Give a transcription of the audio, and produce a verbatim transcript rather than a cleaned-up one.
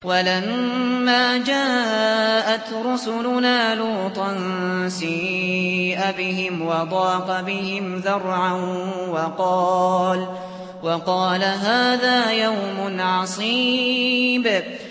وَلَمَّا جَاءَتْ رُسُلُنَا لُوطًا سِيءَ بِهِمْ وَضَاقَ بِهِمْ ذَرْعًا وَقَالَ وَقَالَ هَٰذَا يَوْمٌ عَصِيبٌ